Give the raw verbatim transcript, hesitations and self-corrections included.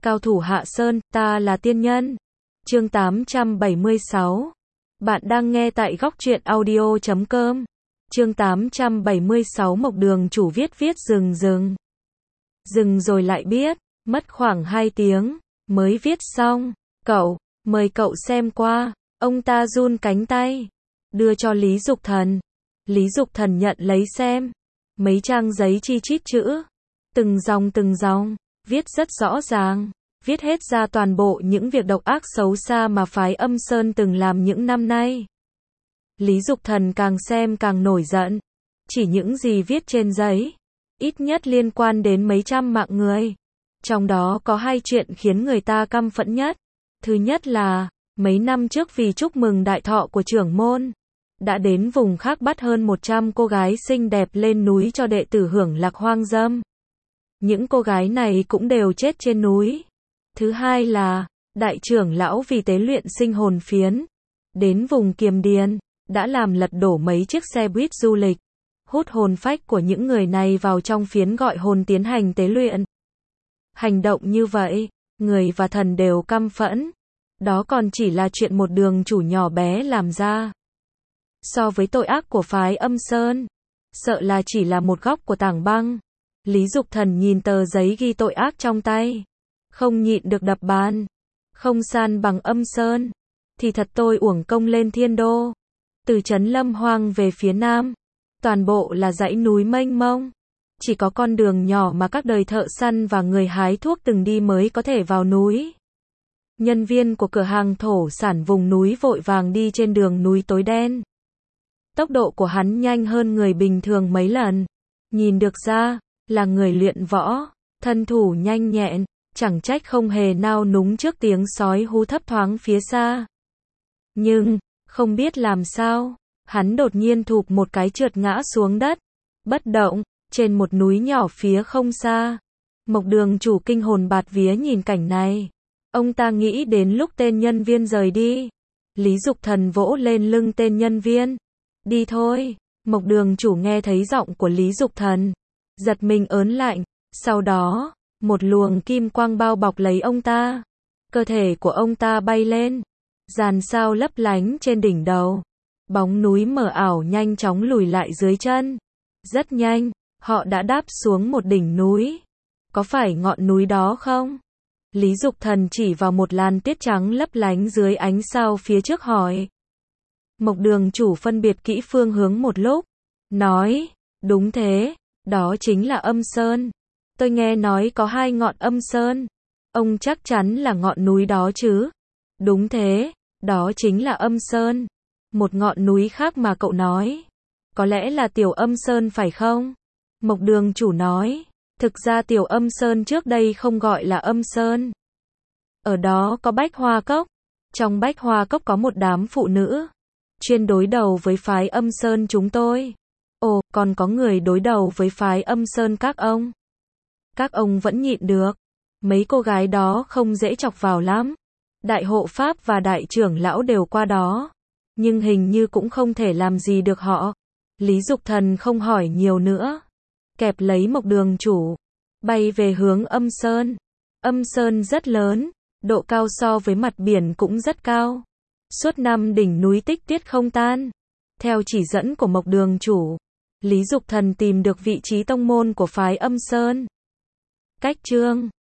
Cao thủ hạ sơn, ta là tiên nhân. Chương tám trăm bảy mươi sáu. Bạn đang nghe tại góc truyện audio chấm com. Chương tám trăm bảy mươi sáu Mộc Đường chủ viết viết dừng dừng. Dừng rồi lại biết, mất khoảng hai tiếng, mới viết xong. Cậu, mời cậu xem qua. Ông ta run cánh tay, đưa cho Lý Dục Thần. Lý Dục Thần nhận lấy xem. Mấy trang giấy chi chít chữ. Từng dòng từng dòng, viết rất rõ ràng. Viết hết ra toàn bộ những việc độc ác xấu xa mà phái Âm Sơn từng làm những năm nay. Lý Dục Thần càng xem càng nổi giận. Chỉ những gì viết trên giấy, ít nhất liên quan đến mấy trăm mạng người. Trong đó có hai chuyện khiến người ta căm phẫn nhất. Thứ nhất là, mấy năm trước vì chúc mừng đại thọ của trưởng môn, đã đến vùng khác bắt hơn một trăm cô gái xinh đẹp lên núi cho đệ tử hưởng lạc hoang dâm. Những cô gái này cũng đều chết trên núi. Thứ hai là, đại trưởng lão vì tế luyện sinh hồn phiến, đến vùng Kiềm Điền, đã làm lật đổ mấy chiếc xe buýt du lịch, hút hồn phách của những người này vào trong phiến gọi hồn tiến hành tế luyện. Hành động như vậy, người và thần đều căm phẫn. Đó còn chỉ là chuyện một đường chủ nhỏ bé làm ra. So với tội ác của phái Âm Sơn, sợ là chỉ là một góc của tảng băng. Lý Dục Thần nhìn tờ giấy ghi tội ác trong tay, không nhịn được đập bàn. Không san bằng Âm Sơn, thì thật tôi uổng công lên Thiên Đô. Từ trấn Lâm Hoang về phía nam, toàn bộ là dãy núi mênh mông. Chỉ có con đường nhỏ mà các đời thợ săn và người hái thuốc từng đi mới có thể vào núi. Nhân viên của cửa hàng thổ sản vùng núi vội vàng đi trên đường núi tối đen. Tốc độ của hắn nhanh hơn người bình thường mấy lần. Nhìn được ra, là người luyện võ, thân thủ nhanh nhẹn, chẳng trách không hề nao núng trước tiếng sói hú thấp thoáng phía xa. Nhưng, không biết làm sao, hắn đột nhiên thụp một cái trượt ngã xuống đất, bất động, trên một núi nhỏ phía không xa. Mộc Đường chủ kinh hồn bạt vía nhìn cảnh này. Ông ta nghĩ đến lúc tên nhân viên rời đi. Lý Dục Thần vỗ lên lưng tên nhân viên. Đi thôi. Mộc Đường chủ nghe thấy giọng của Lý Dục Thần, giật mình ớn lạnh. Sau đó, một luồng kim quang bao bọc lấy ông ta. Cơ thể của ông ta bay lên, dàn sao lấp lánh trên đỉnh đầu. Bóng núi mờ ảo nhanh chóng lùi lại dưới chân. Rất nhanh, họ đã đáp xuống một đỉnh núi. Có phải ngọn núi đó không? Lý Dục Thần chỉ vào một làn tuyết trắng lấp lánh dưới ánh sao phía trước hỏi. Mộc Đường chủ phân biệt kỹ phương hướng một lúc, nói, đúng thế, đó chính là Âm Sơn. Tôi nghe nói có hai ngọn Âm Sơn. Ông chắc chắn là ngọn núi đó chứ? Đúng thế, đó chính là Âm Sơn. Một ngọn núi khác mà cậu nói, có lẽ là Tiểu Âm Sơn phải không? Mộc Đường chủ nói, thực ra Tiểu Âm Sơn trước đây không gọi là Âm Sơn. Ở đó có Bách Hoa Cốc. Trong Bách Hoa Cốc có một đám phụ nữ, chuyên đối đầu với phái Âm Sơn chúng tôi. Ồ, còn có người đối đầu với phái Âm Sơn các ông. Các ông vẫn nhịn được. Mấy cô gái đó không dễ chọc vào lắm. Đại hộ pháp và đại trưởng lão đều qua đó, nhưng hình như cũng không thể làm gì được họ. Lý Dục Thần không hỏi nhiều nữa, kẹp lấy Mộc Đường chủ, bay về hướng Âm Sơn. Âm Sơn rất lớn, độ cao so với mặt biển cũng rất cao. Suốt năm đỉnh núi tích tuyết không tan. Theo chỉ dẫn của Mộc Đường chủ, Lý Dục Thần tìm được vị trí tông môn của phái Âm Sơn. Cách chương